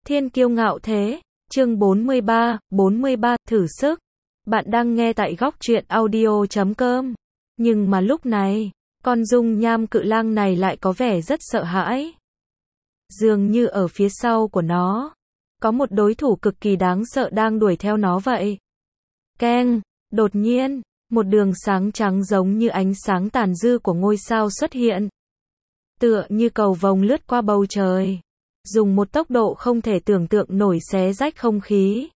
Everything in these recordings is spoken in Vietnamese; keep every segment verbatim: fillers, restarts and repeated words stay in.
Thiên kiêu ngạo thế, chương bốn mươi ba, bốn mươi ba, thử sức. Bạn đang nghe tại góc truyện audio chấm com. Nhưng mà lúc này, con dung nham cự lang này lại có vẻ rất sợ hãi. Dường như ở phía sau của nó, có một đối thủ cực kỳ đáng sợ đang đuổi theo nó vậy. Keng, đột nhiên, một đường sáng trắng giống như ánh sáng tàn dư của ngôi sao xuất hiện. Tựa như cầu vồng lướt qua bầu trời, dùng một tốc độ không thể tưởng tượng nổi xé rách không khí.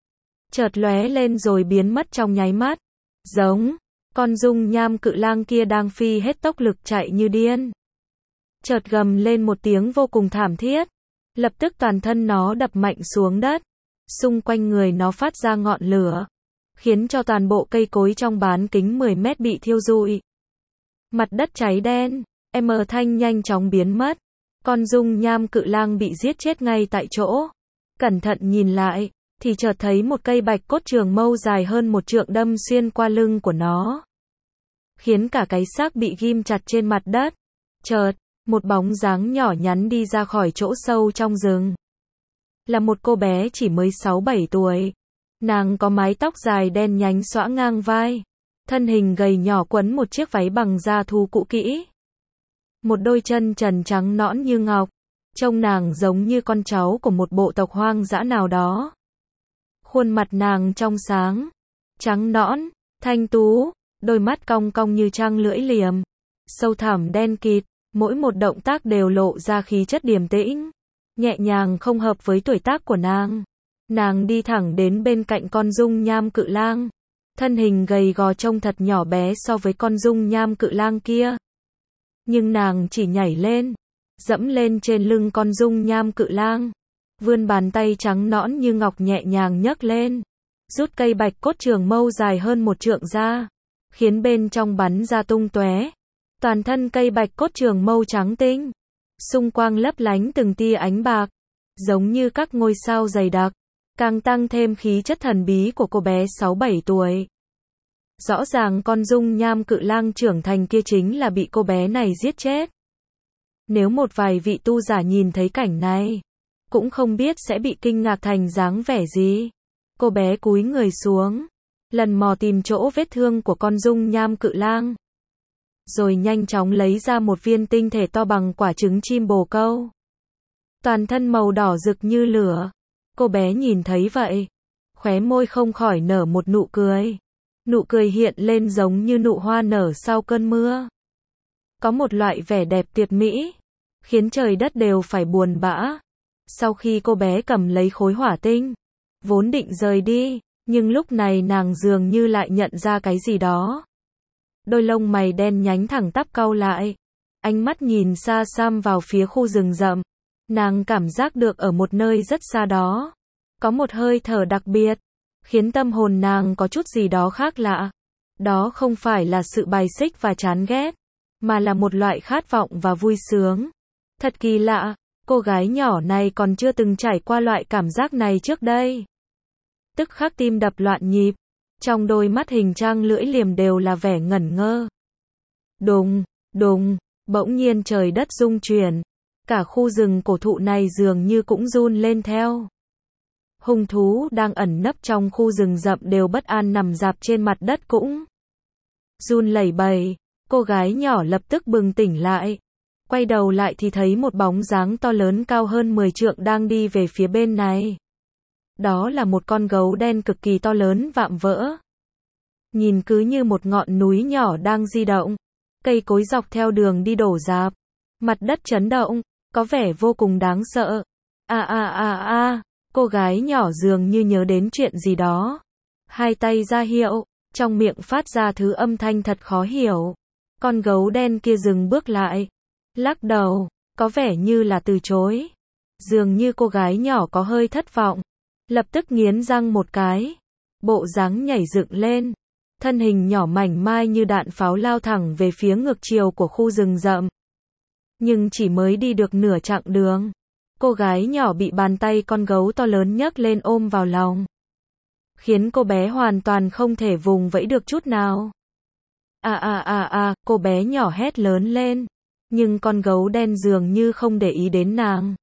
Chợt lóe lên rồi biến mất trong nháy mắt. Giống, con dung nham cự lang kia đang phi hết tốc lực chạy như điên. Chợt gầm lên một tiếng vô cùng thảm thiết. Lập tức toàn thân nó đập mạnh xuống đất. Xung quanh người nó phát ra ngọn lửa, khiến cho toàn bộ cây cối trong bán kính mười mét bị thiêu rụi. Mặt đất cháy đen, em thanh nhanh chóng biến mất. Con dung nham cự lang bị giết chết ngay tại chỗ. Cẩn thận nhìn lại, thì chợt thấy một cây bạch cốt trường mâu dài hơn một trượng đâm xuyên qua lưng của nó, khiến cả cái xác bị ghim chặt trên mặt đất. Chợt, một bóng dáng nhỏ nhắn đi ra khỏi chỗ sâu trong rừng. Là một cô bé chỉ mới sáu bảy tuổi. Nàng có mái tóc dài đen nhánh xõa ngang vai. Thân hình gầy nhỏ quấn một chiếc váy bằng da thú cũ kỹ. Một đôi chân trần trắng nõn như ngọc. Trông nàng giống như con cháu của một bộ tộc hoang dã nào đó. Khuôn mặt nàng trong sáng, trắng nõn, thanh tú, đôi mắt cong cong như trăng lưỡi liềm, sâu thẳm đen kịt, mỗi một động tác đều lộ ra khí chất điềm tĩnh, nhẹ nhàng không hợp với tuổi tác của nàng. Nàng đi thẳng đến bên cạnh con dung nham cự lang. Thân hình gầy gò trông thật nhỏ bé so với con dung nham cự lang kia. Nhưng nàng chỉ nhảy lên, dẫm lên trên lưng con dung nham cự lang, vươn bàn tay trắng nõn như ngọc nhẹ nhàng nhấc lên, rút cây bạch cốt trường mâu dài hơn một trượng ra, khiến bên trong bắn ra tung tóe. Toàn thân cây bạch cốt trường mâu trắng tinh, xung quanh lấp lánh từng tia ánh bạc, giống như các ngôi sao dày đặc, càng tăng thêm khí chất thần bí của cô bé sáu bảy tuổi. Rõ ràng con dung nham cự lang trưởng thành kia chính là bị cô bé này giết chết. Nếu một vài vị tu giả nhìn thấy cảnh này, cũng không biết sẽ bị kinh ngạc thành dáng vẻ gì. Cô bé cúi người xuống, lần mò tìm chỗ vết thương của con dung nham cự lang, rồi nhanh chóng lấy ra một viên tinh thể to bằng quả trứng chim bồ câu. Toàn thân màu đỏ rực như lửa. Cô bé nhìn thấy vậy, khóe môi không khỏi nở một nụ cười. Nụ cười hiện lên giống như nụ hoa nở sau cơn mưa. Có một loại vẻ đẹp tuyệt mỹ, khiến trời đất đều phải buồn bã. Sau khi cô bé cầm lấy khối hỏa tinh, vốn định rời đi, nhưng lúc này nàng dường như lại nhận ra cái gì đó. Đôi lông mày đen nhánh thẳng tắp cau lại, ánh mắt nhìn xa xăm vào phía khu rừng rậm. Nàng cảm giác được ở một nơi rất xa đó, có một hơi thở đặc biệt, khiến tâm hồn nàng có chút gì đó khác lạ. Đó không phải là sự bài xích và chán ghét, mà là một loại khát vọng và vui sướng. Thật kỳ lạ, cô gái nhỏ này còn chưa từng trải qua loại cảm giác này trước đây. Tức khắc tim đập loạn nhịp, trong đôi mắt hình trăng lưỡi liềm đều là vẻ ngẩn ngơ. Đùng, đùng, bỗng nhiên trời đất rung chuyển, cả khu rừng cổ thụ này dường như cũng run lên theo. Hung thú đang ẩn nấp trong khu rừng rậm đều bất an nằm rạp trên mặt đất cũng run lẩy bẩy. Cô gái nhỏ lập tức bừng tỉnh lại, quay đầu lại thì thấy một bóng dáng to lớn cao hơn mười trượng đang đi về phía bên này. Đó là một con gấu đen cực kỳ to lớn vạm vỡ. Nhìn cứ như một ngọn núi nhỏ đang di động. Cây cối dọc theo đường đi đổ rạp, mặt đất chấn động, có vẻ vô cùng đáng sợ. A a a a, cô gái nhỏ dường như nhớ đến chuyện gì đó. Hai tay ra hiệu, trong miệng phát ra thứ âm thanh thật khó hiểu. Con gấu đen kia dừng bước lại, lắc đầu, có vẻ như là từ chối. Dường như cô gái nhỏ có hơi thất vọng, lập tức nghiến răng một cái, bộ dáng nhảy dựng lên, thân hình nhỏ mảnh mai như đạn pháo lao thẳng về phía ngược chiều của khu rừng rậm. Nhưng chỉ mới đi được nửa chặng đường, cô gái nhỏ bị bàn tay con gấu to lớn nhấc lên ôm vào lòng, khiến cô bé hoàn toàn không thể vùng vẫy được chút nào. À à à à, cô bé nhỏ hét lớn lên, nhưng con gấu đen dường như không để ý đến nàng.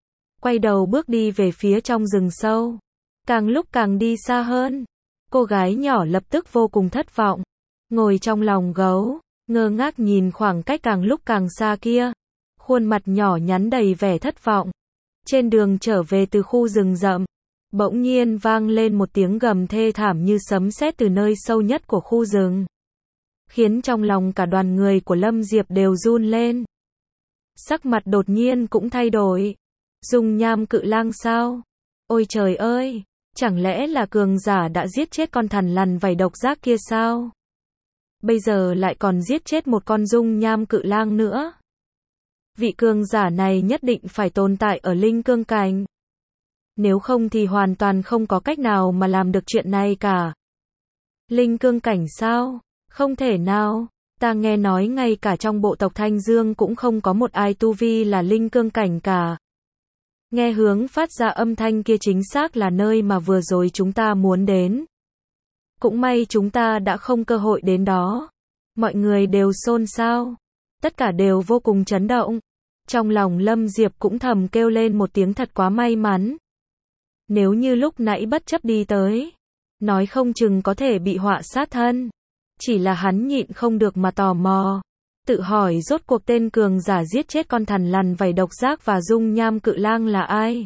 quay đầu bước đi về phía trong rừng sâu. Càng lúc càng đi xa hơn. Cô gái nhỏ lập tức vô cùng thất vọng. Ngồi trong lòng gấu, ngơ ngác nhìn khoảng cách càng lúc càng xa kia. Khuôn mặt nhỏ nhắn đầy vẻ thất vọng. Trên đường trở về từ khu rừng rậm, bỗng nhiên vang lên một tiếng gầm thê thảm như sấm sét từ nơi sâu nhất của khu rừng. Khiến trong lòng cả đoàn người của Lâm Diệp đều run lên. Sắc mặt đột nhiên cũng thay đổi. Dung nham cự lang sao? Ôi trời ơi! Chẳng lẽ là cường giả đã giết chết con thằn lằn vảy độc giác kia sao? Bây giờ lại còn giết chết một con dung nham cự lang nữa. Vị cường giả này nhất định phải tồn tại ở linh cương cảnh. Nếu không thì hoàn toàn không có cách nào mà làm được chuyện này cả. Linh cương cảnh sao? Không thể nào. Ta nghe nói ngay cả trong bộ tộc Thanh Dương cũng không có một ai tu vi là linh cương cảnh cả. Nghe hướng phát ra âm thanh kia chính xác là nơi mà vừa rồi chúng ta muốn đến. Cũng may chúng ta đã không cơ hội đến đó. Mọi người đều xôn xao. Tất cả đều vô cùng chấn động. Trong lòng Lâm Diệp cũng thầm kêu lên một tiếng thật quá may mắn. Nếu như lúc nãy bất chấp đi tới, nói không chừng có thể bị họa sát thân. Chỉ là hắn nhịn không được mà tò mò. Tự hỏi rốt cuộc tên cường giả giết chết con thằn lằn vảy độc giác và dung nham cự lang là ai?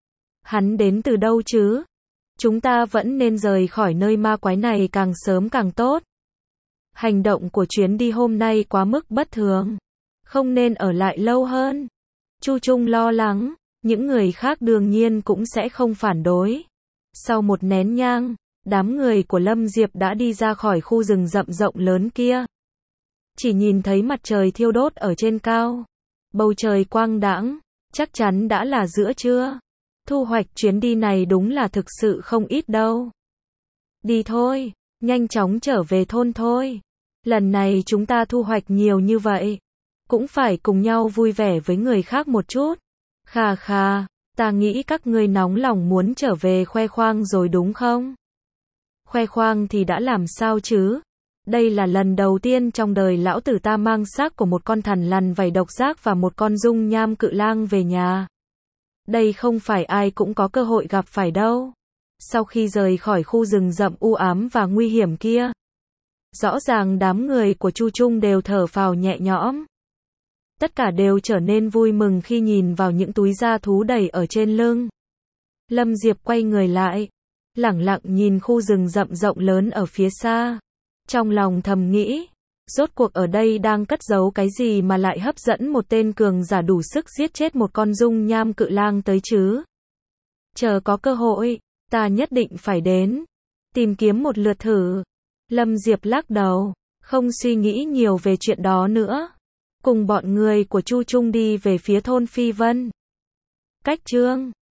Hắn đến từ đâu chứ? Chúng ta vẫn nên rời khỏi nơi ma quái này càng sớm càng tốt. Hành động của chuyến đi hôm nay quá mức bất thường. Không nên ở lại lâu hơn. Chu Trung lo lắng, những người khác đương nhiên cũng sẽ không phản đối. Sau một nén nhang, đám người của Lâm Diệp đã đi ra khỏi khu rừng rậm rộng lớn kia. Chỉ nhìn thấy mặt trời thiêu đốt ở trên cao. Bầu trời quang đãng, chắc chắn đã là giữa trưa. Thu hoạch chuyến đi này đúng là thực sự không ít đâu. Đi thôi, nhanh chóng trở về thôn thôi. Lần này chúng ta thu hoạch nhiều như vậy. Cũng phải cùng nhau vui vẻ với người khác một chút. Khà khà, ta nghĩ các ngươi nóng lòng muốn trở về khoe khoang rồi đúng không? Khoe khoang thì đã làm sao chứ? Đây là lần đầu tiên trong đời lão tử ta mang xác của một con thằn lằn vảy độc giác và một con dung nham cự lang về nhà. Đây không phải ai cũng có cơ hội gặp phải đâu. Sau khi rời khỏi khu rừng rậm u ám và nguy hiểm kia, rõ ràng đám người của Chu Trung đều thở phào nhẹ nhõm. Tất cả đều trở nên vui mừng khi nhìn vào những túi da thú đầy ở trên lưng. Lâm Diệp quay người lại, lẳng lặng nhìn khu rừng rậm rộng lớn ở phía xa. Trong lòng thầm nghĩ, rốt cuộc ở đây đang cất giấu cái gì mà lại hấp dẫn một tên cường giả đủ sức giết chết một con dung nham cự lang tới chứ? Chờ có cơ hội, ta nhất định phải đến, tìm kiếm một lượt thử. Lâm Diệp lắc đầu, không suy nghĩ nhiều về chuyện đó nữa. Cùng bọn người của Chu Trung đi về phía thôn Phi Vân. Cách chương